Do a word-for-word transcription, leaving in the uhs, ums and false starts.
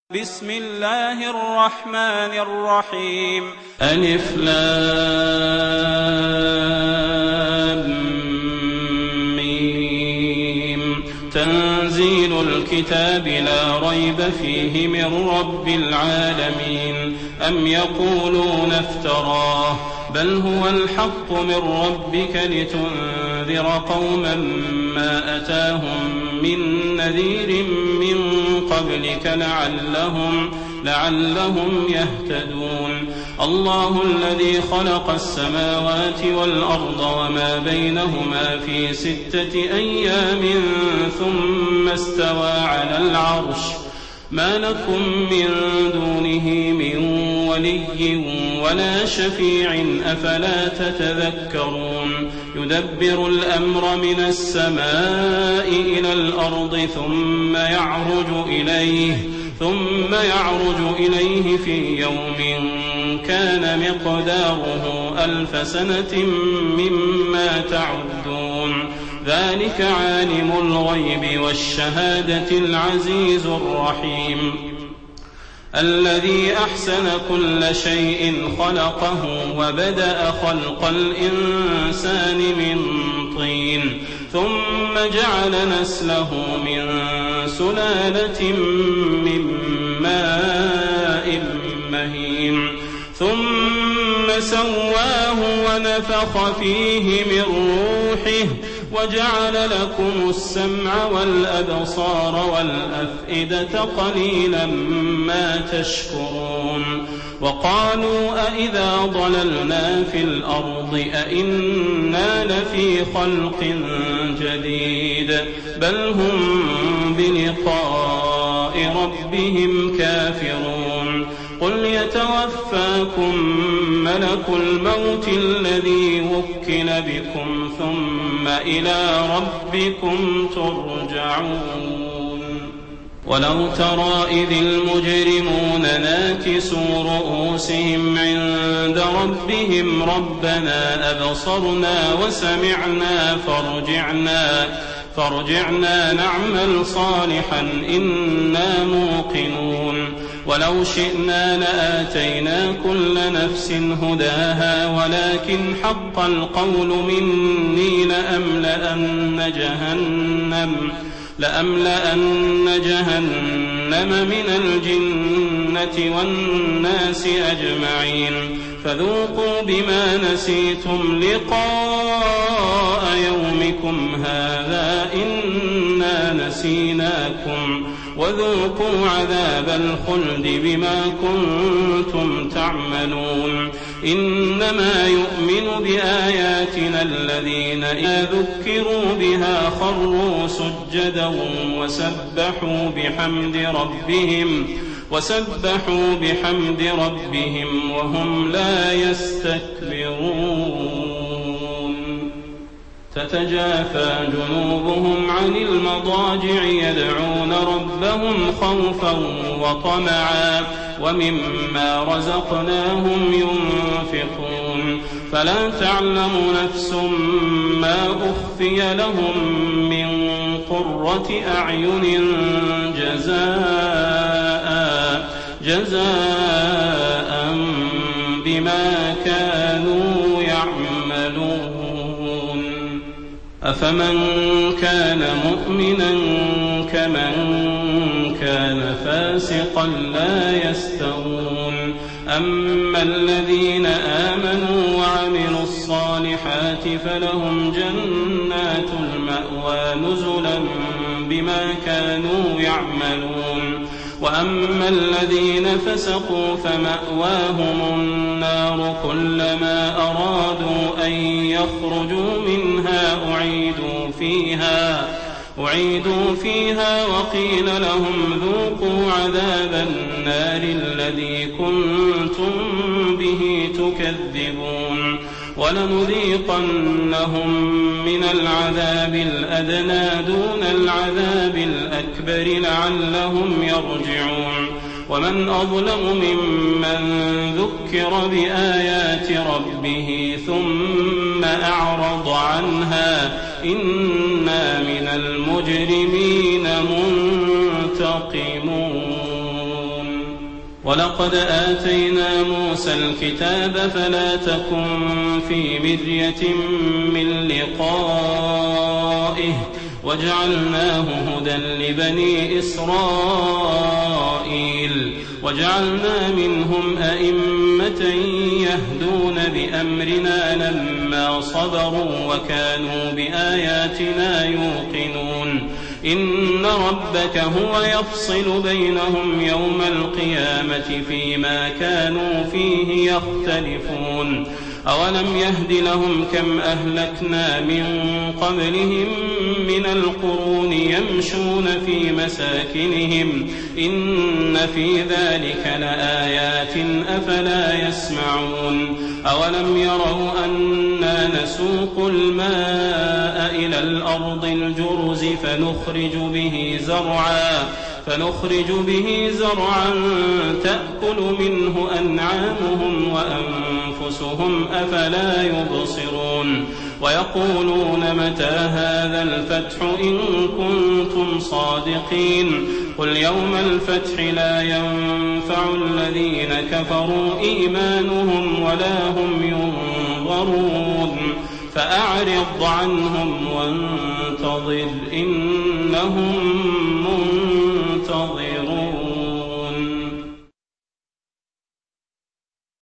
بسم الله الرحمن الرحيم. ألف لام ميم. تنزيل الكتاب لا ريب فيه من رب العالمين. أم يقولون افتراه بل هو الحق من ربك لتنذر قوما ما أتاهم من نذير من قبلك لعلهم, لعلهم يهتدون. الله الذي خلق السماوات والأرض وما بينهما في ستة أيام ثم استوى على العرش. ما لكم من دونه من ولي ولا شفيع أفلا تتذكرون. يدبر الأمر من السماء إلى الأرض ثم يعرج إليه ثم يعرج إليه في يوم كان مقداره ألف سنة مما تعدون. ذلك عالم الغيب والشهادة العزيز الرحيم. الذي أحسن كل شيء خلقه وبدأ خلق الإنسان من طين ثم جعل نسله من سلالة من ماء مهين ثم سواه ونفخ فيه من روحه وجعل لكم السمع والأبصار والأفئدة قليلا ما تشكرون. وقالوا أئذا ضللنا في الأرض أئنا لفي خلق جديد بل هم بلقاء ربهم كافرون. قل يتوفاكم ملك الموت الذي وكل بكم ثم إلى ربكم ترجعون. ولو ترى إذ المجرمون ناكسوا رؤوسهم عند ربهم ربنا أبصرنا وسمعنا فارجعنا, فارجعنا نعمل صالحا إنا موقنون. ولو شئنا لآتينا كل نفس هداها ولكن حق القول مني لأملأن جهنم, لأملأن جهنم من الجنة والناس أجمعين. فذوقوا بما نسيتم لقاء يومكم هذا إنا نسيناكم وذوقوا عذاب الخلد بما كنتم تعملون. إنما يؤمن بآياتنا الذين إذا ذكروا بها خروا سجدا وسبحوا بحمد ربهم وسبحوا بحمد ربهم وهم لا يستكبرون. تتجافى جنوبهم عن المضاجع يدعون ربهم خوفا وطمعا ومما رزقناهم ينفقون. فلا تعلم نفس ما أخفي لهم من قرة أعين جزاء, جزاء بما كانوا يعملون. أفمن كان مؤمنا كمن كان فاسقا لا يستوون. أما الذين آمنوا وعملوا الصالحات فلهم جنات المأوى نزلا بما كانوا يعملون. وأما الذين فسقوا فمأواهم النار كلما أرادوا أن يخرجوا منها أعيدوا فيها, أعيدوا فيها وقيل لهم ذوقوا عذاب النار الذي كنتم به تكذبون. ولنذيقنهم من العذاب الأدنى دون العذاب الأكبر لعلهم يرجعون. ومن أظلم ممن ذكر بآيات ربه ثم أعرض عنها إنا من المجرمين منتقمون. ولقد آتينا موسى الكتاب فلا تكن في مرية من لقائه وجعلناه هدى لبني إسرائيل وجعلنا منهم أئمة يهدون بأمرنا لما صبروا وكانوا بآياتنا يوقنون إن ربك هو يفصل بينهم يوم القيامة فيما كانوا فيه يختلفون أولم يهد لهم كم أهلكنا من قبلهم من القرون يمشون في مساكنهم إن في ذلك لآيات أفلا يسمعون أولم يروا أنا نسوق الماء إلى الأرض الجرز فنخرج به زرعا فنخرج به زرعا تأكل منه أنعامهم وأنفسهم أفلا يبصرون ويقولون متى هذا الفتح إن كنتم صادقين قل يوم الفتح لا ينفع الذين كفروا إيمانهم ولا هم ينظرون فأعرض عنهم وانتظر إنهم